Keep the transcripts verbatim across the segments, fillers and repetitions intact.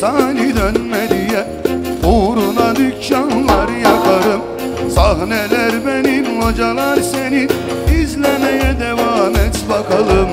misali dönme diye uğruna dükkanlar yakarım. Sahneler benim, hocalar senin, izlemeye devam et bakalım.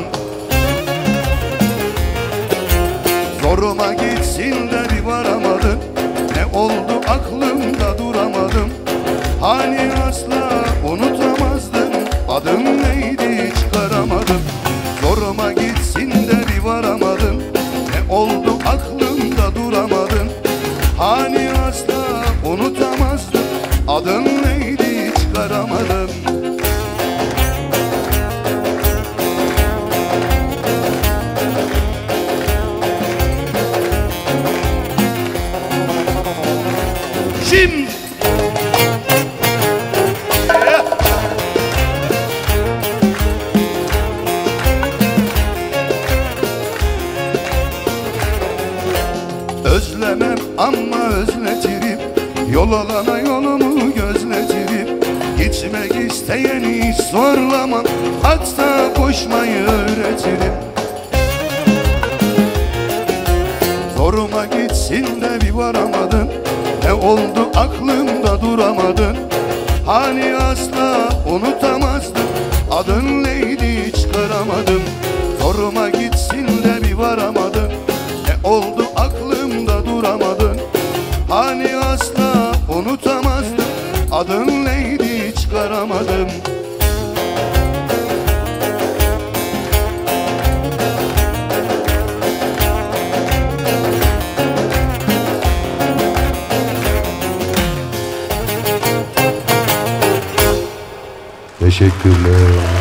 Zoruma gitsin de bir varamadın, ne oldu aklımda duramadım. Hani asla unutamazdım, adım neydi çıkaramadım. Zoruma gitsin de bir varamadın, ne oldu aklımda duramadın. Hani asla unutamazdım, adın neydi çıkaramadım. Şimdi özlemem ama özletirim, yol alana yolumu gözletirim. Gitmek isteyeni hiç zorlamam, hatta koşmayı öğretirim. Zoruma gitsin de bir varamadın, ne oldu aklımda duramadın. Hani asla unutamazdım, adın neydi çıkaramadım. Zoruma gitsin de bir varamadın, ne oldu aklımda duramadın. Hani asla unutamazdım, adın neydi çıkaramadım. Teşekkürler.